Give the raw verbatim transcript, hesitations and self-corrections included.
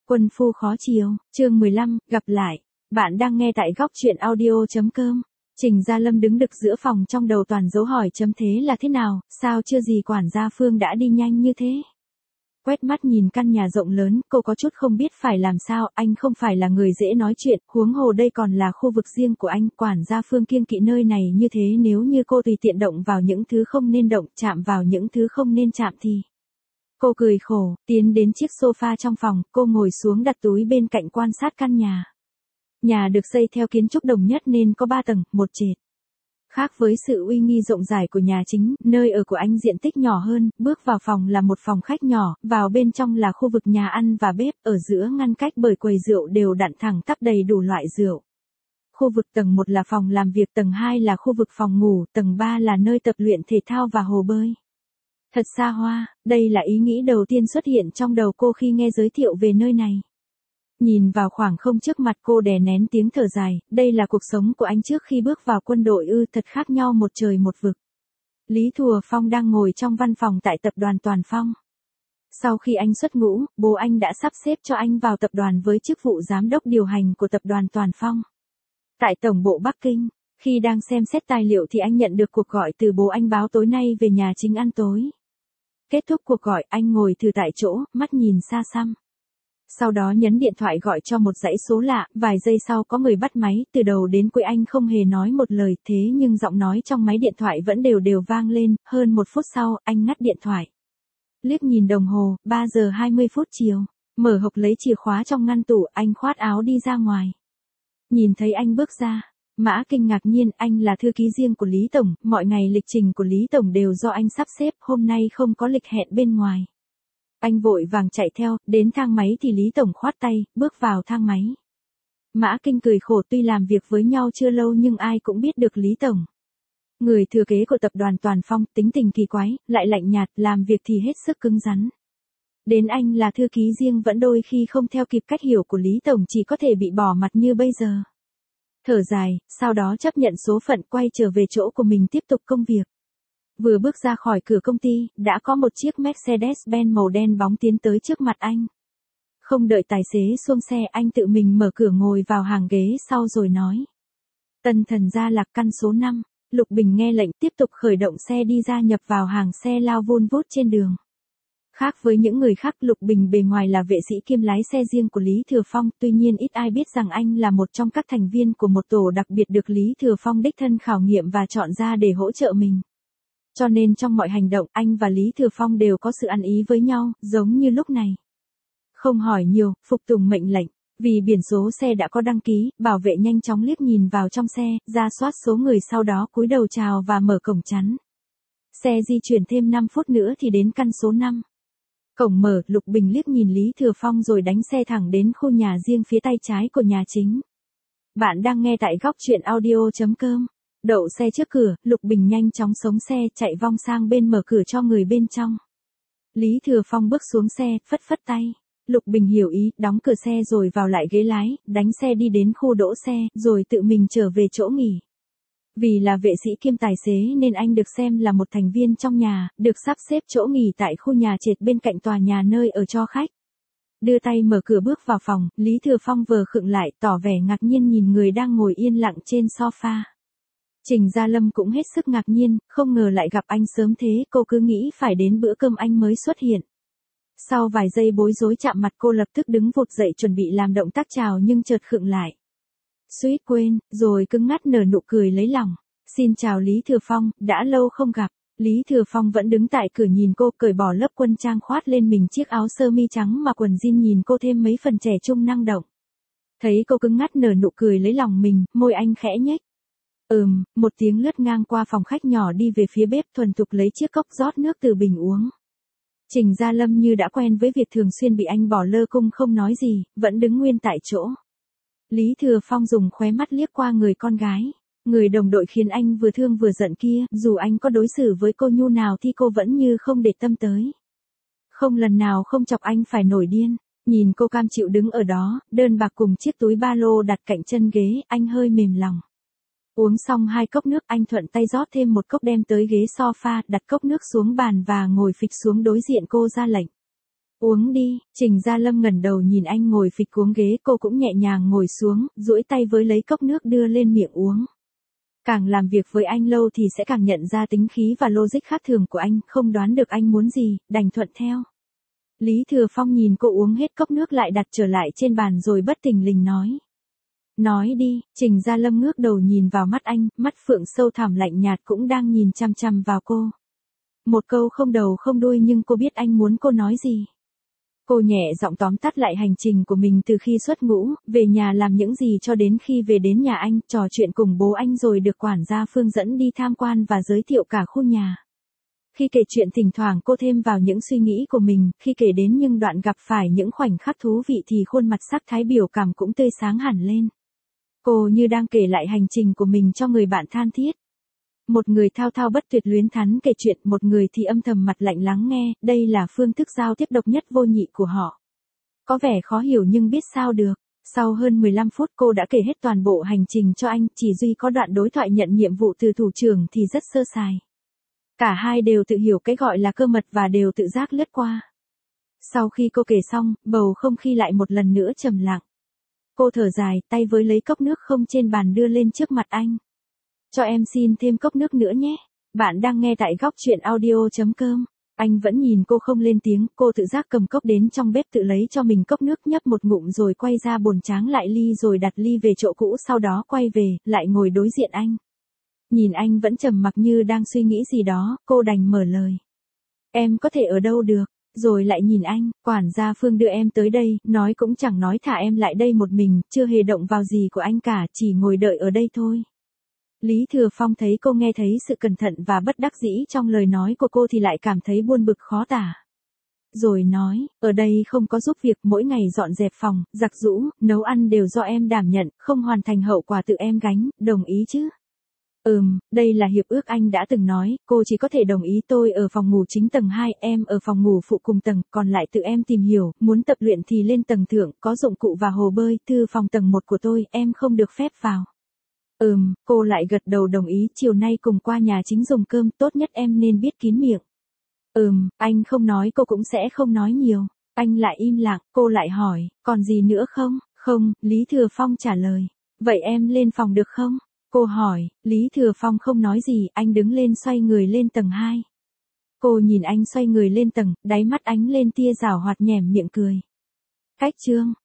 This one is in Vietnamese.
Quân phu khó chiều, chương mười lăm, gặp lại. Bạn đang nghe tại góc truyện audio.com. Trình Gia Lâm đứng đực giữa phòng, trong đầu toàn dấu hỏi chấm. Thế là thế nào, sao chưa gì quản gia Phương đã đi nhanh như thế? Quét mắt nhìn căn nhà rộng lớn, cô có chút không biết phải làm sao. Anh không phải là người dễ nói chuyện, huống hồ đây còn là khu vực riêng của anh. Quản gia Phương kiêng kỵ nơi này như thế, nếu như cô tùy tiện động vào những thứ không nên động, chạm vào những thứ không nên chạm thì... Cô cười khổ, tiến đến chiếc sofa trong phòng, cô ngồi xuống đặt túi bên cạnh quan sát căn nhà. Nhà được xây theo kiến trúc đồng nhất nên có ba tầng, một trệt. Khác với sự uy nghi rộng rãi của nhà chính, nơi ở của anh diện tích nhỏ hơn, bước vào phòng là một phòng khách nhỏ, vào bên trong là khu vực nhà ăn và bếp, ở giữa ngăn cách bởi quầy rượu đều đặn thẳng tắp đầy đủ loại rượu. Khu vực tầng một là phòng làm việc, tầng hai là khu vực phòng ngủ, tầng ba là nơi tập luyện thể thao và hồ bơi. Thật xa hoa, đây là ý nghĩ đầu tiên xuất hiện trong đầu cô khi nghe giới thiệu về nơi này. Nhìn vào khoảng không trước mặt, cô đè nén tiếng thở dài, đây là cuộc sống của anh trước khi bước vào quân đội ư? Thật khác nhau một trời một vực. Lý Thùa Phong đang ngồi trong văn phòng tại tập đoàn Toàn Phong. Sau khi anh xuất ngũ, bố anh đã sắp xếp cho anh vào tập đoàn với chức vụ giám đốc điều hành của tập đoàn Toàn Phong. Tại tổng bộ Bắc Kinh, khi đang xem xét tài liệu thì anh nhận được cuộc gọi từ bố anh báo tối nay về nhà chính ăn tối. Kết thúc cuộc gọi, anh ngồi thừ tại chỗ, mắt nhìn xa xăm. Sau đó nhấn điện thoại gọi cho một dãy số lạ, vài giây sau có người bắt máy, từ đầu đến cuối anh không hề nói một lời, thế nhưng giọng nói trong máy điện thoại vẫn đều đều vang lên. Hơn một phút sau, anh ngắt điện thoại. Liếc nhìn đồng hồ, ba giờ hai mươi phút chiều, mở hộp lấy chìa khóa trong ngăn tủ, anh khoác áo đi ra ngoài. Nhìn thấy anh bước ra, Mã Kinh ngạc nhiên, anh là thư ký riêng của Lý Tổng, mọi ngày lịch trình của Lý Tổng đều do anh sắp xếp, hôm nay không có lịch hẹn bên ngoài. Anh vội vàng chạy theo, đến thang máy thì Lý Tổng khoát tay, bước vào thang máy. Mã Kinh cười khổ, tuy làm việc với nhau chưa lâu nhưng ai cũng biết được Lý Tổng. Người thừa kế của tập đoàn Toàn Phong, tính tình kỳ quái, lại lạnh nhạt, làm việc thì hết sức cứng rắn. Đến anh là thư ký riêng vẫn đôi khi không theo kịp cách hiểu của Lý Tổng, chỉ có thể bị bỏ mặt như bây giờ. Thở dài, sau đó chấp nhận số phận, quay trở về chỗ của mình tiếp tục công việc. Vừa bước ra khỏi cửa công ty, đã có một chiếc Mercedes-Benz màu đen bóng tiến tới trước mặt anh. Không đợi tài xế xuống xe, anh tự mình mở cửa ngồi vào hàng ghế sau rồi nói. Tân thần Gia Lạc, căn số năm. Lục Bình nghe lệnh tiếp tục khởi động xe đi ra, nhập vào hàng xe lao vun vút trên đường. Khác với những người khác, Lục Bình bề ngoài là vệ sĩ kiêm lái xe riêng của Lý Thừa Phong, tuy nhiên ít ai biết rằng anh là một trong các thành viên của một tổ đặc biệt được Lý Thừa Phong đích thân khảo nghiệm và chọn ra để hỗ trợ mình. Cho nên trong mọi hành động, anh và Lý Thừa Phong đều có sự ăn ý với nhau, giống như lúc này. Không hỏi nhiều, phục tùng mệnh lệnh, vì biển số xe đã có đăng ký, bảo vệ nhanh chóng liếc nhìn vào trong xe, ra soát số người, sau đó cúi đầu chào và mở cổng chắn. Xe di chuyển thêm năm phút nữa thì đến căn số năm. Cổng mở, Lục Bình liếc nhìn Lý Thừa Phong rồi đánh xe thẳng đến khu nhà riêng phía tay trái của nhà chính. Bạn đang nghe tại góc truyện audio.com. Đậu xe trước cửa, Lục Bình nhanh chóng sống xe, chạy vong sang bên mở cửa cho người bên trong. Lý Thừa Phong bước xuống xe, phất phất tay. Lục Bình hiểu ý, đóng cửa xe rồi vào lại ghế lái, đánh xe đi đến khu đỗ xe, rồi tự mình trở về chỗ nghỉ. Vì là vệ sĩ kiêm tài xế nên anh được xem là một thành viên trong nhà, được sắp xếp chỗ nghỉ tại khu nhà trệt bên cạnh tòa nhà nơi ở cho khách. Đưa tay mở cửa bước vào phòng, Lý Thừa Phong vừa khựng lại, tỏ vẻ ngạc nhiên nhìn người đang ngồi yên lặng trên sofa. Trình Gia Lâm cũng hết sức ngạc nhiên, không ngờ lại gặp anh sớm thế, cô cứ nghĩ phải đến bữa cơm anh mới xuất hiện. Sau vài giây bối rối chạm mặt, cô lập tức đứng vụt dậy chuẩn bị làm động tác chào nhưng chợt khựng lại. Suýt quên, rồi cứng ngắt nở nụ cười lấy lòng. Xin chào Lý Thừa Phong, đã lâu không gặp. Lý Thừa Phong vẫn đứng tại cửa nhìn cô, cởi bỏ lớp quân trang khoát lên mình chiếc áo sơ mi trắng mà quần jean nhìn cô thêm mấy phần trẻ trung năng động. Thấy cô cứng ngắt nở nụ cười lấy lòng mình, môi anh khẽ nhếch. Ừm, một tiếng lướt ngang qua phòng khách nhỏ đi về phía bếp, thuần thục lấy chiếc cốc rót nước từ bình uống. Trình Gia Lâm như đã quen với việc thường xuyên bị anh bỏ lơ cung không nói gì, vẫn đứng nguyên tại chỗ. Lý Thừa Phong dùng khóe mắt liếc qua người con gái, người đồng đội khiến anh vừa thương vừa giận kia, dù anh có đối xử với cô nhu nào thì cô vẫn như không để tâm tới. Không lần nào không chọc anh phải nổi điên, nhìn cô cam chịu đứng ở đó, đơn bạc cùng chiếc túi ba lô đặt cạnh chân ghế, anh hơi mềm lòng. Uống xong hai cốc nước, anh thuận tay rót thêm một cốc đem tới ghế sofa, đặt cốc nước xuống bàn và ngồi phịch xuống đối diện cô, ra lệnh. Uống đi, Trình Gia Lâm ngẩng đầu nhìn anh ngồi phịch xuống ghế, cô cũng nhẹ nhàng ngồi xuống, duỗi tay với lấy cốc nước đưa lên miệng uống. Càng làm việc với anh lâu thì sẽ càng nhận ra tính khí và logic khác thường của anh, không đoán được anh muốn gì, đành thuận theo. Lý Thừa Phong nhìn cô uống hết cốc nước lại đặt trở lại trên bàn rồi bất thình lình nói. Nói đi, Trình Gia Lâm ngước đầu nhìn vào mắt anh, mắt phượng sâu thẳm lạnh nhạt cũng đang nhìn chăm chăm vào cô. Một câu không đầu không đuôi nhưng cô biết anh muốn cô nói gì. Cô nhẹ giọng tóm tắt lại hành trình của mình từ khi xuất ngũ, về nhà làm những gì cho đến khi về đến nhà anh, trò chuyện cùng bố anh rồi được quản gia Phương dẫn đi tham quan và giới thiệu cả khu nhà. Khi kể chuyện thỉnh thoảng cô thêm vào những suy nghĩ của mình, khi kể đến những đoạn gặp phải những khoảnh khắc thú vị thì khuôn mặt sắc thái biểu cảm cũng tươi sáng hẳn lên. Cô như đang kể lại hành trình của mình cho người bạn than thiết. Một người thao thao bất tuyệt luyến thắn kể chuyện, một người thì âm thầm mặt lạnh lắng nghe, đây là phương thức giao tiếp độc nhất vô nhị của họ. Có vẻ khó hiểu nhưng biết sao được. Sau hơn mười lăm phút cô đã kể hết toàn bộ hành trình cho anh, chỉ duy có đoạn đối thoại nhận nhiệm vụ từ thủ trưởng thì rất sơ sài. Cả hai đều tự hiểu cái gọi là cơ mật và đều tự giác lướt qua. Sau khi cô kể xong, bầu không khí lại một lần nữa trầm lặng. Cô thở dài, tay với lấy cốc nước không trên bàn đưa lên trước mặt anh. Cho em xin thêm cốc nước nữa nhé. Bạn đang nghe tại góc chuyện audio chấm com. Anh vẫn nhìn cô không lên tiếng, cô tự giác cầm cốc đến trong bếp tự lấy cho mình cốc nước nhấp một ngụm rồi quay ra bồn tráng lại ly rồi đặt ly về chỗ cũ, sau đó quay về, lại ngồi đối diện anh. Nhìn anh vẫn trầm mặc như đang suy nghĩ gì đó, cô đành mở lời. Em có thể ở đâu được? Rồi lại nhìn anh, quản gia Phương đưa em tới đây, nói cũng chẳng nói thả em lại đây một mình, chưa hề động vào gì của anh cả, chỉ ngồi đợi ở đây thôi. Lý Thừa Phong thấy cô nghe thấy sự cẩn thận và bất đắc dĩ trong lời nói của cô thì lại cảm thấy buồn bực khó tả. Rồi nói, ở đây không có giúp việc, mỗi ngày dọn dẹp phòng, giặt giũ, nấu ăn đều do em đảm nhận, không hoàn thành hậu quả tự em gánh, đồng ý chứ? Ừm, đây là hiệp ước anh đã từng nói, cô chỉ có thể đồng ý. Tôi ở phòng ngủ chính tầng hai, em ở phòng ngủ phụ cùng tầng, còn lại tự em tìm hiểu, muốn tập luyện thì lên tầng thượng, có dụng cụ và hồ bơi, thư phòng tầng một của tôi, em không được phép vào. Ừm, cô lại gật đầu đồng ý, chiều nay cùng qua nhà chính dùng cơm, tốt nhất em nên biết kín miệng. Ừm, anh không nói cô cũng sẽ không nói nhiều. Anh lại im lặng, cô lại hỏi, còn gì nữa không? Không, Lý Thừa Phong trả lời. Vậy em lên phòng được không? Cô hỏi, Lý Thừa Phong không nói gì, anh đứng lên xoay người lên tầng hai. Cô nhìn anh xoay người lên tầng, đáy mắt ánh lên tia giảo hoạt nhẻm miệng cười. Cách chương.